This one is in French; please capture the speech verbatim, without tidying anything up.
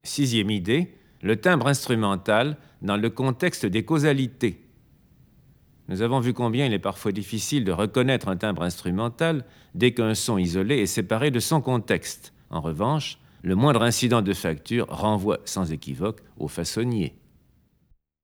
Sixième idée, le timbre instrumental dans le contexte des causalités. Nous avons vu combien il est parfois difficile de reconnaître un timbre instrumental dès qu'un son isolé est séparé de son contexte. En revanche, le moindre incident de facture renvoie sans équivoque au façonnier.